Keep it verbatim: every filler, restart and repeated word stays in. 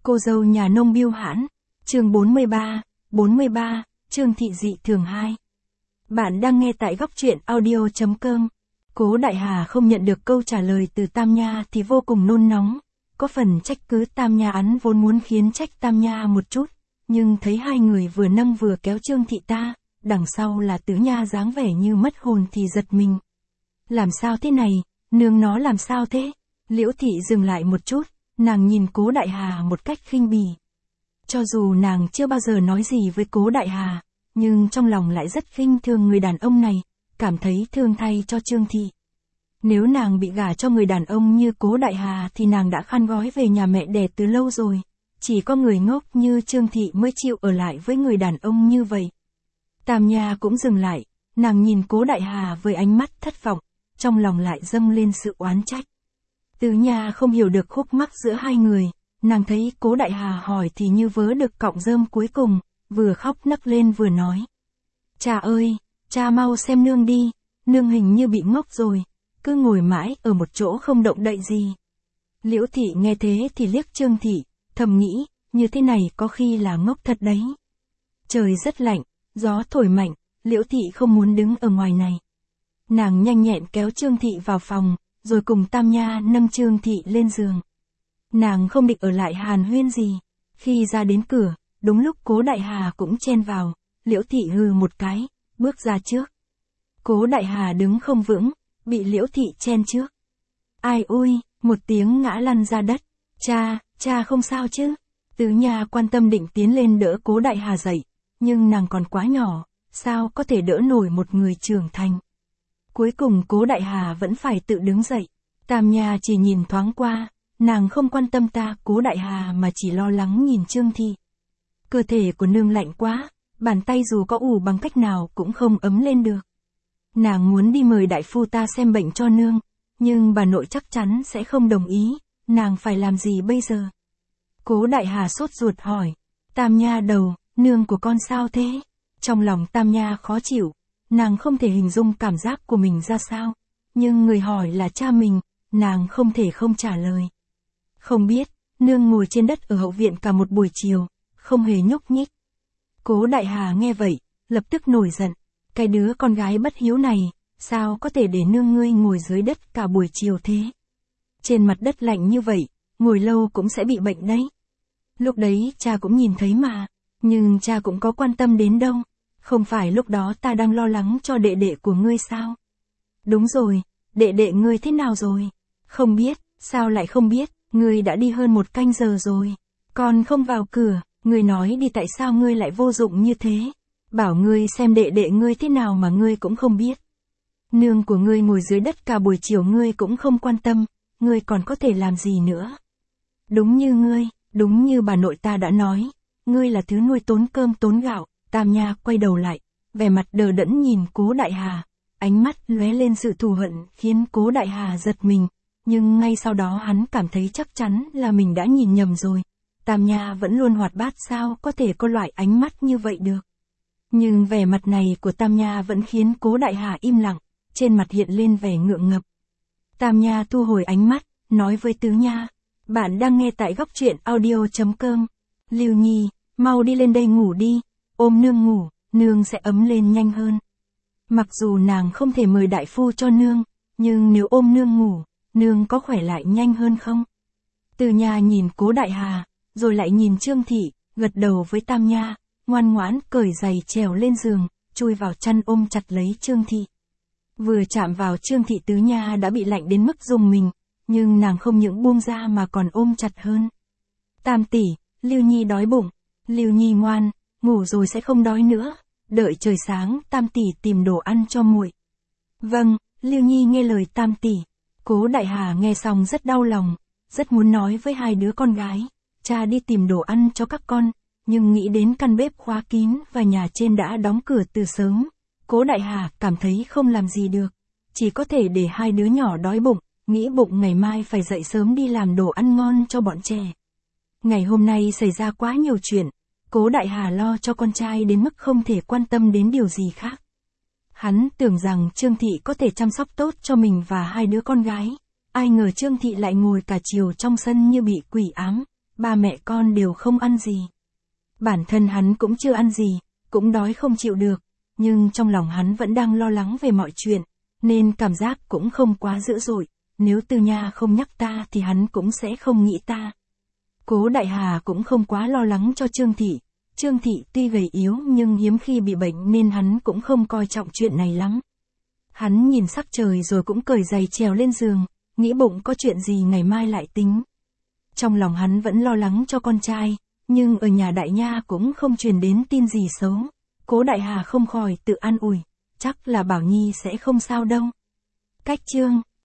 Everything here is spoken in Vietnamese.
Cô dâu nhà nông Bưu Hãn, chương bốn mươi ba, bốn mươi ba, Trương Thị dị thường hai. Bạn đang nghe tại góc truyện audio chấm com. Cố Đại Hà không nhận được câu trả lời từ Tam Nha thì vô cùng nôn nóng, có phần trách cứ Tam Nha, hắn vốn muốn khiến trách Tam Nha một chút, nhưng thấy hai người vừa nâng vừa kéo Trương Thị ta, đằng sau là Tứ Nha dáng vẻ như mất hồn thì giật mình. Làm sao thế này, nương nó làm sao thế? Liễu Thị dừng lại một chút, nàng nhìn Cố Đại Hà một cách khinh bỉ. Cho dù nàng chưa bao giờ nói gì với Cố Đại Hà, nhưng trong lòng lại rất khinh thường người đàn ông này, cảm thấy thương thay cho Trương Thị. Nếu nàng bị gả cho người đàn ông như Cố Đại Hà thì nàng đã khăn gói về nhà mẹ đẻ từ lâu rồi, chỉ có người ngốc như Trương Thị mới chịu ở lại với người đàn ông như vậy. Tam Nha cũng dừng lại, nàng nhìn Cố Đại Hà với ánh mắt thất vọng, trong lòng lại dâng lên sự oán trách. Tứ Nha không hiểu được khúc mắc giữa hai người, nàng thấy Cố Đại Hà hỏi thì như vớ được cọng rơm cuối cùng, vừa khóc nấc lên vừa nói. Cha ơi, cha mau xem nương đi, nương hình như bị ngốc rồi, cứ ngồi mãi ở một chỗ không động đậy gì. Liễu Thị nghe thế thì liếc Trương Thị, thầm nghĩ, như thế này có khi là ngốc thật đấy. Trời rất lạnh, gió thổi mạnh, Liễu Thị không muốn đứng ở ngoài này. Nàng nhanh nhẹn kéo Trương Thị vào phòng, rồi cùng Tam Nha nâng Trương Thị lên giường. Nàng không định ở lại hàn huyên gì. Khi ra đến cửa, đúng lúc Cố Đại Hà cũng chen vào, Liễu Thị hừ một cái, bước ra trước. Cố Đại Hà đứng không vững, bị Liễu Thị chen trước. Ai ui, một tiếng ngã lăn ra đất. Cha, cha không sao chứ? Tứ Nha quan tâm định tiến lên đỡ Cố Đại Hà dậy, nhưng nàng còn quá nhỏ, sao có thể đỡ nổi một người trưởng thành. Cuối cùng Cố Đại Hà vẫn phải tự đứng dậy. Tam Nha chỉ nhìn thoáng qua, nàng không quan tâm ta Cố Đại Hà mà chỉ lo lắng nhìn Trương Thị. Cơ thể của nương lạnh quá, bàn tay dù có ủ bằng cách nào cũng không ấm lên được. Nàng muốn đi mời đại phu ta xem bệnh cho nương, nhưng bà nội chắc chắn sẽ không đồng ý, nàng phải làm gì bây giờ? Cố Đại Hà sốt ruột hỏi. Tam Nha đầu, nương của con sao thế? Trong lòng Tam Nha khó chịu, nàng không thể hình dung cảm giác của mình ra sao, nhưng người hỏi là cha mình, nàng không thể không trả lời. Không biết, nương ngồi trên đất ở hậu viện cả một buổi chiều, không hề nhúc nhích. Cố Đại Hà nghe vậy, lập tức nổi giận, cái đứa con gái bất hiếu này, sao có thể để nương ngươi ngồi dưới đất cả buổi chiều thế? Trên mặt đất lạnh như vậy, ngồi lâu cũng sẽ bị bệnh đấy. Lúc đấy cha cũng nhìn thấy mà, nhưng cha cũng có quan tâm đến đâu, không phải lúc đó ta đang lo lắng cho đệ đệ của ngươi sao? Đúng rồi, đệ đệ ngươi thế nào rồi? Không biết, sao lại không biết, ngươi đã đi hơn một canh giờ rồi, còn không vào cửa, ngươi nói đi tại sao ngươi lại vô dụng như thế? Bảo ngươi xem đệ đệ ngươi thế nào mà ngươi cũng không biết. Nương của ngươi ngồi dưới đất cả buổi chiều ngươi cũng không quan tâm, ngươi còn có thể làm gì nữa? Đúng như ngươi, đúng như bà nội ta đã nói, ngươi là thứ nuôi tốn cơm tốn gạo. Tam Nha quay đầu lại, vẻ mặt đờ đẫn nhìn Cố Đại Hà, ánh mắt lóe lên sự thù hận khiến Cố Đại Hà giật mình, nhưng ngay sau đó hắn cảm thấy chắc chắn là mình đã nhìn nhầm rồi. Tam Nha vẫn luôn hoạt bát, sao có thể có loại ánh mắt như vậy được. Nhưng vẻ mặt này của Tam Nha vẫn khiến Cố Đại Hà im lặng, trên mặt hiện lên vẻ ngượng ngập. Tam Nha thu hồi ánh mắt, nói với Tứ Nha, bạn đang nghe tại góc truyện audio chấm com. Lưu Nhi, mau đi lên đây ngủ đi, ôm nương ngủ, nương sẽ ấm lên nhanh hơn. Mặc dù nàng không thể mời đại phu cho nương, nhưng nếu ôm nương ngủ, nương có khỏe lại nhanh hơn không? Tứ Nha nhìn Cố Đại Hà, rồi lại nhìn Trương Thị, gật đầu với Tam Nha, ngoan ngoãn cởi giày trèo lên giường, chui vào chăn ôm chặt lấy Trương Thị. Vừa chạm vào Trương Thị, Tứ Nha đã bị lạnh đến mức rùng mình, nhưng nàng không những buông ra mà còn ôm chặt hơn. Tam tỷ, Lưu Nhi đói bụng. Lưu Nhi ngoan, ngủ rồi sẽ không đói nữa, đợi trời sáng Tam tỷ tìm đồ ăn cho muội. Vâng, Lưu Nhi nghe lời Tam tỷ. Cố Đại Hà nghe xong rất đau lòng, rất muốn nói với hai đứa con gái, cha đi tìm đồ ăn cho các con, nhưng nghĩ đến căn bếp khóa kín và nhà trên đã đóng cửa từ sớm, Cố Đại Hà cảm thấy không làm gì được, chỉ có thể để hai đứa nhỏ đói bụng, nghĩ bụng ngày mai phải dậy sớm đi làm đồ ăn ngon cho bọn trẻ. Ngày hôm nay xảy ra quá nhiều chuyện, Cố Đại Hà lo cho con trai đến mức không thể quan tâm đến điều gì khác. Hắn tưởng rằng Trương Thị có thể chăm sóc tốt cho mình và hai đứa con gái, ai ngờ Trương Thị lại ngồi cả chiều trong sân như bị quỷ ám, ba mẹ con đều không ăn gì. Bản thân hắn cũng chưa ăn gì, cũng đói không chịu được, nhưng trong lòng hắn vẫn đang lo lắng về mọi chuyện, nên cảm giác cũng không quá dữ dội, nếu Tư Nha không nhắc ta thì hắn cũng sẽ không nghĩ ta. Cố Đại Hà cũng không quá lo lắng cho Trương Thị, Trương Thị tuy gầy yếu nhưng hiếm khi bị bệnh nên hắn cũng không coi trọng chuyện này lắm. Hắn nhìn sắc trời rồi cũng cởi giày trèo lên giường, nghĩ bụng có chuyện gì ngày mai lại tính. Trong lòng hắn vẫn lo lắng cho con trai, nhưng ở nhà Đại Nha cũng không truyền đến tin gì xấu. Cố Đại Hà không khỏi tự an ủi, chắc là Bảo Nhi sẽ không sao đâu. Cách chương